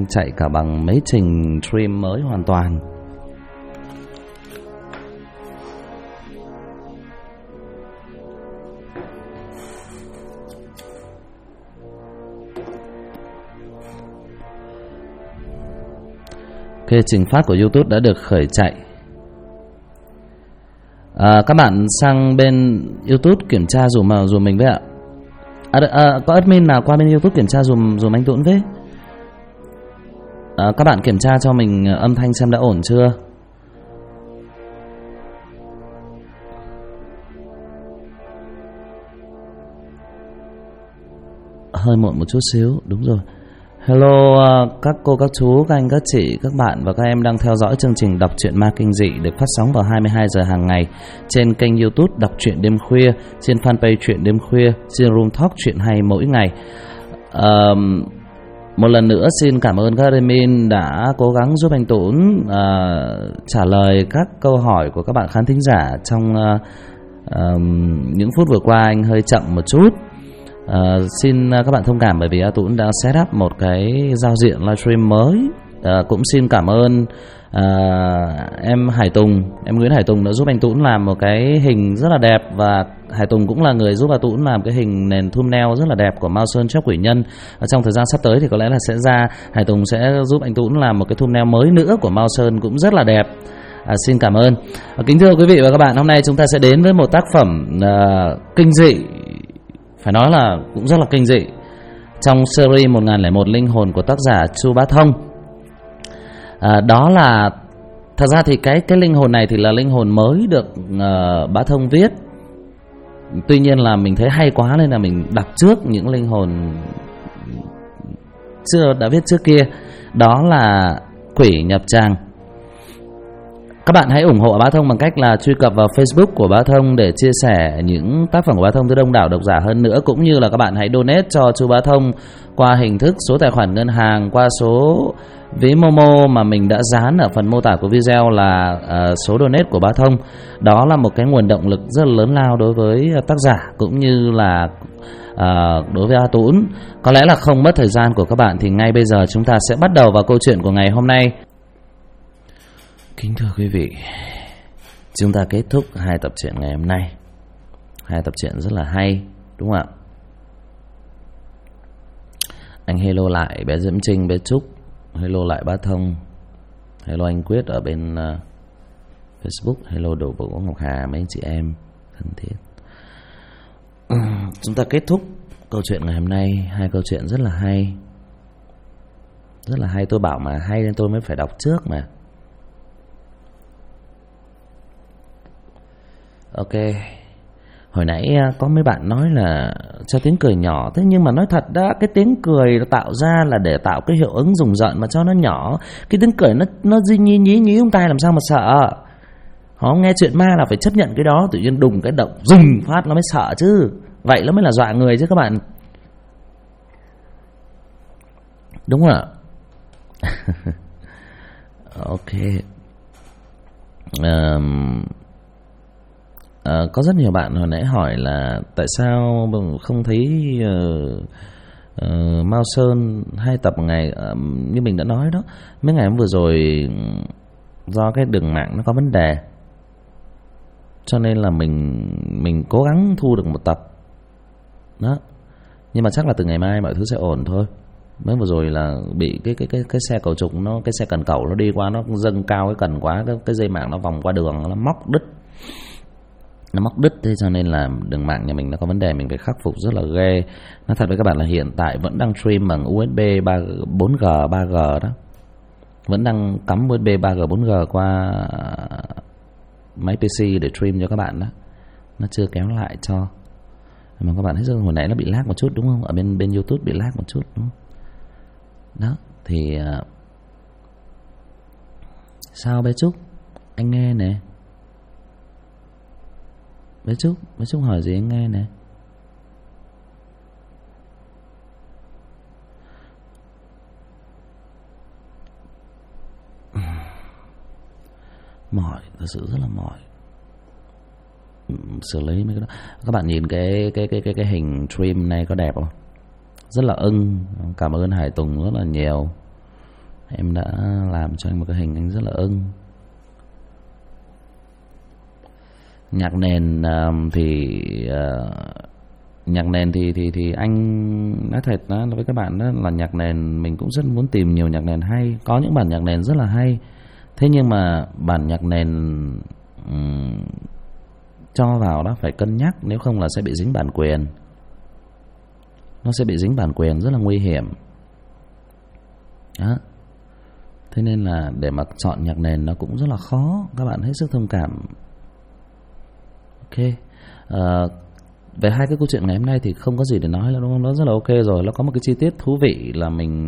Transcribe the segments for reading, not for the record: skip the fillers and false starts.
anh chạy cả bằng mấy trình trim mới hoàn toàn. Ok, trình phát của YouTube đã được khởi chạy. Các bạn sang bên YouTube kiểm tra dùm mình với ạ. Có admin nào qua bên YouTube kiểm tra dùm anh Tuấn với. Các bạn kiểm tra cho mình âm thanh xem đã ổn chưa. Hơi muộn một chút xíu, đúng rồi. Hello các cô, các chú, các anh, các chị, các bạn và các em đang theo dõi chương trình Đọc truyện ma kinh dị được phát sóng vào 22 giờ hàng ngày trên kênh YouTube Đọc truyện đêm khuya, trên fanpage Truyện đêm khuya, trên Room Talk Truyện hay mỗi ngày. Một lần nữa xin cảm ơn các admin đã cố gắng giúp anh Tuấn trả lời các câu hỏi của các bạn khán thính giả trong những phút vừa qua. Anh hơi chậm một chút. Xin các bạn thông cảm bởi vì A Tuấn đã set up một cái giao diện livestream mới. Cũng xin cảm ơn em Nguyễn Hải Tùng đã giúp anh Tuấn làm một cái hình rất là đẹp. Và Hải Tùng cũng là người giúp A Tuấn làm cái hình nền thumbnail rất là đẹp của Mao Sơn Chóc Quỷ Nhân. Trong thời gian sắp tới thì có lẽ là Hải Tùng sẽ giúp anh Tuấn làm một cái thumbnail mới nữa của Mao Sơn cũng rất là đẹp. Xin cảm ơn. Kính thưa quý vị và các bạn, hôm nay chúng ta sẽ đến với một tác phẩm kinh dị, phải nói là cũng rất là kinh dị, trong series 1001 linh hồn của tác giả Chu Bá Thông. Đó là, thật ra thì cái linh hồn này thì là linh hồn mới được Bá Thông viết. Tuy nhiên là mình thấy hay quá nên là mình đọc trước những linh hồn đã viết trước kia. Đó là Quỷ Nhập Tràng. Các bạn hãy ủng hộ Bá Thông bằng cách là truy cập vào Facebook của Bá Thông để chia sẻ những tác phẩm của Bá Thông tới đông đảo độc giả hơn nữa. Cũng như là các bạn hãy donate cho Chu Bá Thông qua hình thức số tài khoản ngân hàng, qua số ví Momo mà mình đã dán ở phần mô tả của video là số donate của Bá Thông. Đó là một cái nguồn động lực rất là lớn lao đối với tác giả cũng như là đối với A Tuấn. Có lẽ là không mất thời gian của các bạn thì ngay bây giờ chúng ta sẽ bắt đầu vào câu chuyện của ngày hôm nay. Kính thưa quý vị, chúng ta kết thúc 2 tập truyện ngày hôm nay. 2 tập truyện rất là hay, đúng không ạ? Anh hello lại bé Diễm Trinh, bé Trúc, hello lại Bá Thông, hello anh Quyết ở bên Facebook, hello Đồ Vũ, Ngọc Hà, mấy anh chị em thân thiết. Chúng ta kết thúc câu chuyện ngày hôm nay. 2 câu chuyện rất là hay. Rất là hay, tôi bảo mà hay nên tôi mới phải đọc trước mà. Ok, hồi nãy có mấy bạn nói là cho tiếng cười nhỏ. Thế nhưng mà nói thật đó, cái tiếng cười tạo ra là để tạo cái hiệu ứng rùng rợn mà cho nó nhỏ. Cái tiếng cười nó nhí nhí ông tai làm sao mà sợ. Họ nghe chuyện ma là phải chấp nhận cái đó. Tự nhiên đùng cái động rùng phát nó mới sợ chứ. Vậy nó mới là dọa người chứ các bạn. Đúng không ạ? Ok. Có rất nhiều bạn hồi nãy hỏi là tại sao không thấy Mao Sơn 2 tập một ngày. Như mình đã nói đó, mấy ngày hôm vừa rồi do cái đường mạng nó có vấn đề, cho nên là mình cố gắng thu được 1 tập đó. Nhưng mà chắc là từ ngày mai mọi thứ sẽ ổn thôi. Mới vừa rồi là bị cái xe cầu trục nó, cái xe cần cẩu nó đi qua, nó dâng cao cái cần quá, cái dây mạng nó vòng qua đường, nó móc đứt. Thế cho nên là đường mạng nhà mình nó có vấn đề, mình phải khắc phục rất là ghê. Nói thật với các bạn là hiện tại vẫn đang stream bằng USB 4G 3G đó, vẫn đang cắm USB 3G 4G qua máy PC để stream cho các bạn đó. Nó chưa kéo lại cho. Mà các bạn thấy hồi nãy nó bị lag một chút đúng không? Ở bên YouTube bị lag một chút đúng không? Đó thì sao bé Trúc? Anh nghe nè. Bé Trúc hỏi gì anh nghe nè. Mỏi, thật sự rất là mỏi. Xử lý mấy cái đó. Các bạn nhìn cái hình stream này có đẹp không? Rất là ưng. Cảm ơn Hải Tùng rất là nhiều. Em đã làm cho anh một cái hình anh rất là ưng. Nhạc nền thì anh nói thật đó với các bạn đó là nhạc nền mình cũng rất muốn tìm nhiều nhạc nền hay. Có những bản nhạc nền rất là hay. Thế nhưng mà bản nhạc nền cho vào đó phải cân nhắc, nếu không là sẽ bị dính bản quyền. Nó sẽ bị dính bản quyền rất là nguy hiểm. Đó. Thế nên là để mà chọn nhạc nền nó cũng rất là khó. Các bạn hết sức thông cảm. Ok. Về hai cái câu chuyện ngày hôm nay thì không có gì để nói, đúng không? Nó rất là ok rồi. Nó có một cái chi tiết thú vị là mình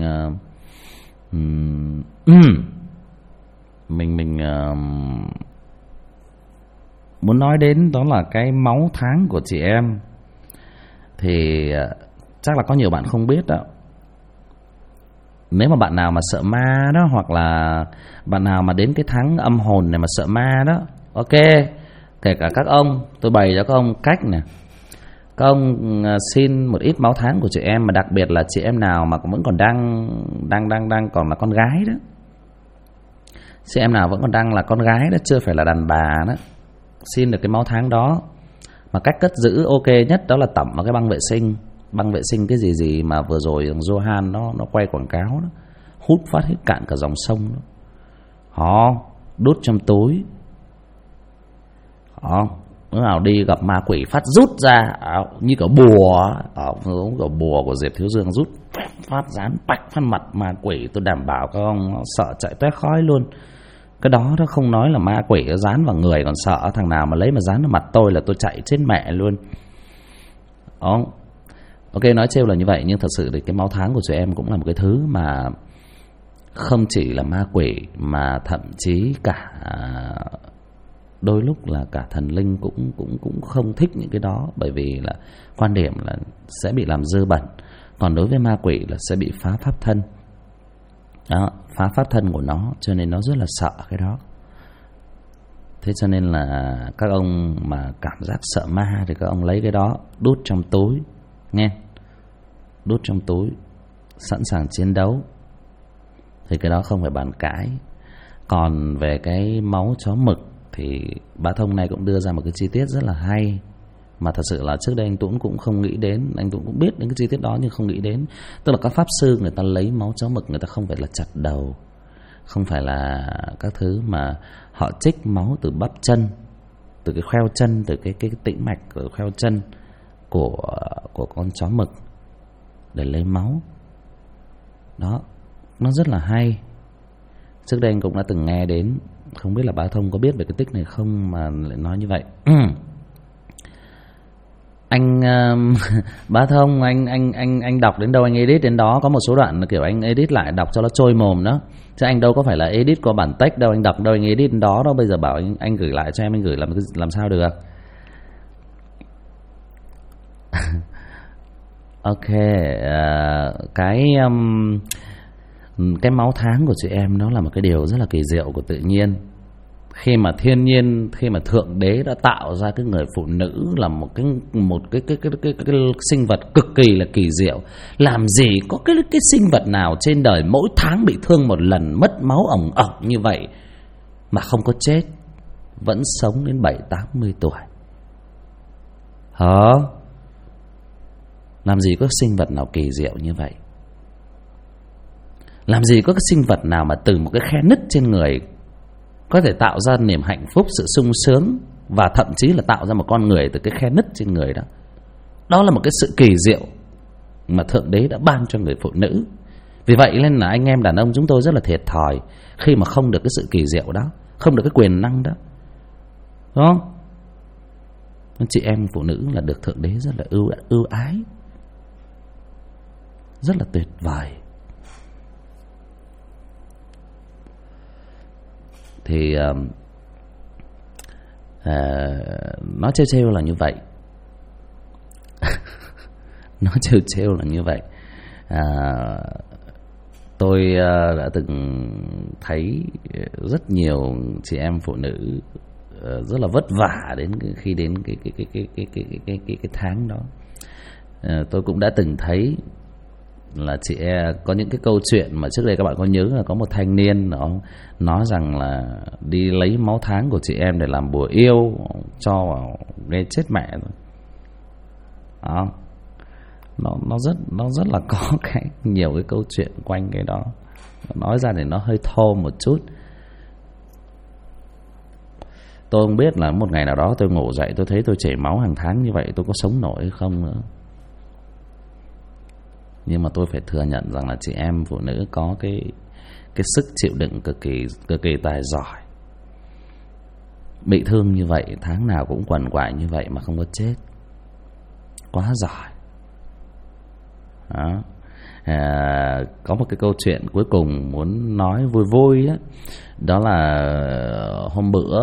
muốn nói đến, đó là cái máu tháng của chị em. Thì chắc là có nhiều bạn không biết đó. Nếu mà bạn nào mà sợ ma đó, hoặc là bạn nào mà đến cái tháng âm hồn này mà sợ ma đó, ok, kể cả các ông, tôi bày cho các ông cách nè. Các ông xin một ít máu tháng của chị em, mà đặc biệt là chị em nào mà vẫn còn đang còn là con gái đó. Chị em nào vẫn còn đang là con gái đó, chưa phải là đàn bà đó, xin được cái máu tháng đó. Mà cách cất giữ ok nhất đó là tẩm vào cái băng vệ sinh. Băng vệ sinh cái gì mà vừa rồi Johan nó quay quảng cáo đó, hút phát hết cạn cả dòng sông đó. Họ đút trong túi. Lúc nào đi gặp ma quỷ phát rút ra, như cả bùa, giống cả bùa của Diệp Thiếu Dương, rút phát dán bạch phát mặt ma quỷ. Tôi đảm bảo các ông sợ chạy toét khói luôn. Cái đó nó không nói là ma quỷ nó dán vào người, còn sợ thằng nào mà lấy mà dán vào mặt tôi là tôi chạy chết mẹ luôn. Đó. Ok, nói trêu là như vậy, nhưng thật sự thì cái máu tháng của chị em cũng là một cái thứ mà không chỉ là ma quỷ, mà thậm chí cả đôi lúc là cả thần linh cũng không thích những cái đó. Bởi vì là quan điểm là sẽ bị làm dơ bẩn. Còn đối với ma quỷ là sẽ bị phá pháp thân đó, phá pháp thân của nó, cho nên nó rất là sợ cái đó. Thế cho nên là các ông mà cảm giác sợ ma thì các ông lấy cái đó đút trong túi nghe, đút trong túi sẵn sàng chiến đấu, thì cái đó không phải bàn cãi. Còn về cái máu chó mực thì bá Thông này cũng đưa ra một cái chi tiết rất là hay, mà thật sự là trước đây anh Tuấn cũng không nghĩ đến. Anh Tuấn cũng biết đến cái chi tiết đó nhưng không nghĩ đến. Tức là các pháp sư người ta lấy máu chó mực, người ta không phải là chặt đầu, không phải là các thứ, mà họ trích máu từ bắp chân, từ cái khoeo chân, từ cái tĩnh mạch của khoeo chân của con chó mực để lấy máu. Đó, nó rất là hay. Trước đây anh cũng đã từng nghe đến, không biết là bá Thông có biết về cái tích này không mà lại nói như vậy. Anh bá Thông, anh đọc đến đâu anh edit đến đó. Có một số đoạn kiểu anh edit lại đọc cho nó trôi mồm đó, chứ anh đâu có phải là edit có bản text đâu. Anh đọc đâu anh edit đến đó đâu. Bây giờ bảo anh gửi lại cho em, anh gửi làm sao được. Ok, cái máu tháng của chị em nó là một cái điều rất là kỳ diệu của tự nhiên. Khi mà thiên nhiên, khi mà thượng đế đã tạo ra cái người phụ nữ là một cái sinh vật cực kỳ là kỳ diệu. Làm gì có cái sinh vật nào trên đời mỗi tháng bị thương một lần, mất máu ỏng ỏng như vậy mà không có chết, vẫn sống đến 70-80 tuổi. Hả? Làm gì có sinh vật nào kỳ diệu như vậy? Làm gì có cái sinh vật nào mà từ một cái khe nứt trên người có thể tạo ra niềm hạnh phúc, sự sung sướng, và thậm chí là tạo ra một con người từ cái khe nứt trên người đó. Đó là một cái sự kỳ diệu mà thượng đế đã ban cho người phụ nữ. Vì vậy nên là anh em đàn ông chúng tôi rất là thiệt thòi khi mà không được cái sự kỳ diệu đó, không được cái quyền năng đó, đúng không? Chị em phụ nữ là được thượng đế rất là ưu ái, rất là tuyệt vời. Thì nó trêu là như vậy. Nó trêu là như vậy. Tôi đã từng thấy rất nhiều chị em phụ nữ rất là vất vả đến khi đến cái tháng đó. Tôi cũng đã từng thấy là chị em có những cái câu chuyện mà trước đây các bạn có nhớ là có một thanh niên nó nói rằng là đi lấy máu tháng của chị em để làm bùa yêu, cho vào nghe chết mẹ rồi. Đó. Nó rất là có nhiều cái câu chuyện quanh cái đó. Nói ra thì nó hơi thô một chút. Tôi không biết là một ngày nào đó tôi ngủ dậy tôi thấy tôi chảy máu hàng tháng như vậy tôi có sống nổi hay không nữa. Nhưng mà tôi phải thừa nhận rằng là chị em phụ nữ có cái sức chịu đựng cực kỳ tài giỏi. Bị thương như vậy tháng nào cũng quằn quại như vậy mà không có chết, quá giỏi. Đó. Có một cái câu chuyện cuối cùng muốn nói vui vui ấy. Đó là hôm bữa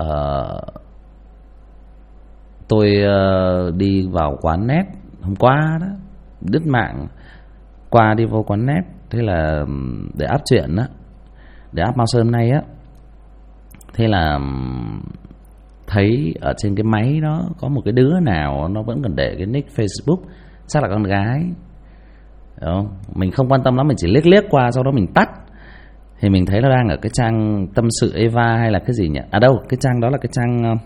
tôi đi vào quán net hôm qua đó, đứt mạng qua đi vô quán net, thế là để áp chuyện á, để áp Mao Sơn nay á, thế là thấy ở trên cái máy đó có một cái đứa nào nó vẫn còn để cái nick Facebook, chắc là con gái. Đúng không? Mình không quan tâm lắm, mình chỉ liếc qua, sau đó mình tắt thì mình thấy nó đang ở cái trang tâm sự Eva hay là cái gì nhỉ? À đâu, cái trang đó là cái trang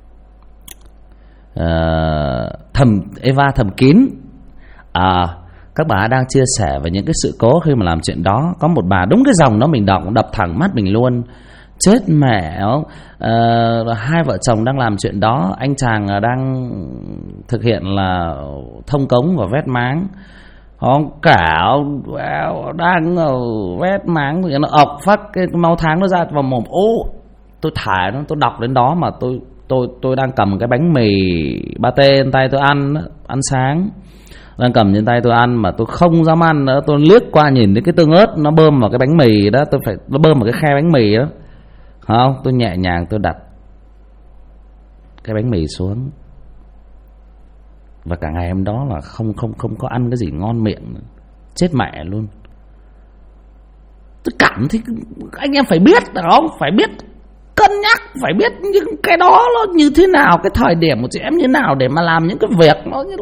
Eva thầm kín. Các bà đang chia sẻ về những cái sự cố khi mà làm chuyện đó. Có một bà đúng cái dòng đó mình đọc đập thẳng mắt mình luôn. Chết mẹ. Hai vợ chồng đang làm chuyện đó, anh chàng đang thực hiện là thông cống và vét máng. Cả đang vét máng thì nó ọc phát cái máu tháng nó ra vào mồm. Tôi thả nó, tôi đọc đến đó mà tôi đang cầm cái bánh mì pate trên tay tôi ăn sáng, đang cầm trên tay tôi ăn mà tôi không dám ăn nữa. Tôi liếc qua nhìn thấy cái tương ớt nó bơm vào cái bánh mì đó, nó bơm vào cái khe bánh mì đó. Không, tôi nhẹ nhàng tôi đặt cái bánh mì xuống. Và cả ngày hôm đó là không có ăn cái gì ngon miệng nữa. Chết mẹ luôn. Tôi cảm thấy anh em phải biết không? Phải biết cân nhắc, phải biết những cái đó nó như thế nào, cái thời điểm của chị em như nào để mà làm những cái việc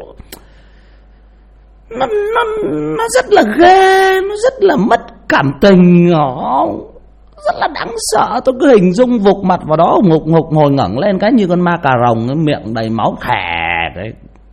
nó rất là ghê, nó rất là mất cảm tình, rất là đáng sợ. Tôi cứ hình dung vụt mặt vào đó, ngục ngồi ngẩng lên cái như con ma cà rồng, miệng đầy máu khè đấy.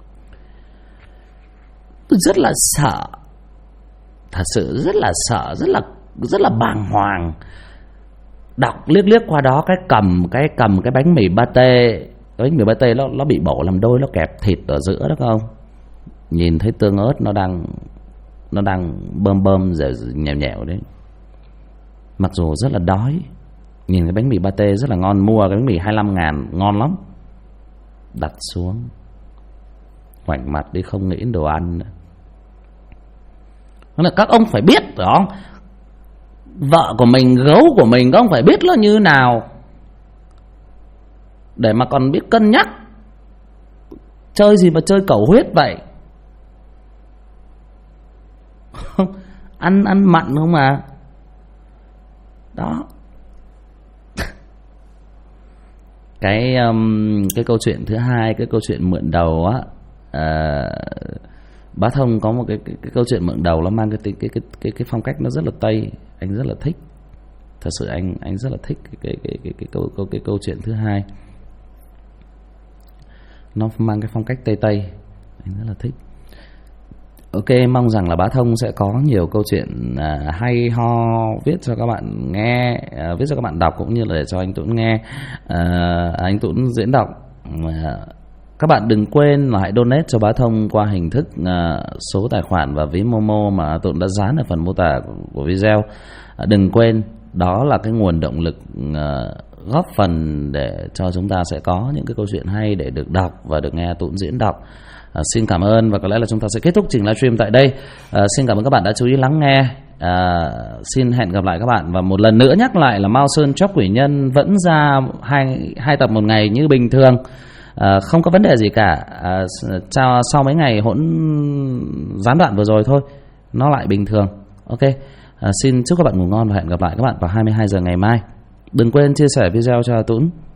Tôi rất là sợ, thật sự rất là sợ, rất là bàng hoàng. Đọc liếc qua đó, cầm cái bánh mì pate, cái bánh mì pate nó bị bổ làm đôi, nó kẹp thịt ở giữa đó không? Nhìn thấy tương ớt nó đang bơm rồi nhèo đấy. Mặc dù rất là đói, nhìn cái bánh mì pate rất là ngon, mua cái bánh mì 25.000 ngon lắm, đặt xuống, ngoảnh mặt đi không nghĩ đến đồ ăn nữa. Đó là các ông phải biết đó, vợ của mình, gấu của mình, các ông phải biết nó như nào để mà còn biết cân nhắc. Chơi gì mà chơi cầu huyết vậy? ăn mặn không à? Đó. Cái câu chuyện thứ hai, cái câu chuyện mượn đầu á, Bá Thông có một cái câu chuyện mượn đầu, nó mang cái phong cách nó rất là Tây, anh rất là thích. Thật sự anh rất là thích cái câu chuyện thứ hai. Nó mang cái phong cách Tây, anh rất là thích. Ok, mong rằng là Bá Thông sẽ có nhiều câu chuyện hay ho viết cho các bạn nghe, viết cho các bạn đọc, cũng như là để cho anh Tuấn nghe, anh Tuấn diễn đọc. Các bạn đừng quên là hãy donate cho Bá Thông qua hình thức số tài khoản và ví Momo mà Tuấn đã dán ở phần mô tả của video. Đừng quên, đó là cái nguồn động lực góp phần để cho chúng ta sẽ có những cái câu chuyện hay để được đọc và được nghe Tuấn diễn đọc. Xin cảm ơn, và có lẽ là chúng ta sẽ kết thúc trình livestream tại đây. Xin cảm ơn các bạn đã chú ý lắng nghe. Xin hẹn gặp lại các bạn. Và một lần nữa nhắc lại là Mao Sơn Chóc Quỷ Nhân vẫn ra hai tập một ngày như bình thường, không có vấn đề gì cả. Sau mấy ngày hỗn gián đoạn vừa rồi thôi, nó lại bình thường. Ok, xin chúc các bạn ngủ ngon và hẹn gặp lại các bạn vào 22 giờ ngày mai. Đừng quên chia sẻ video cho Tuấn.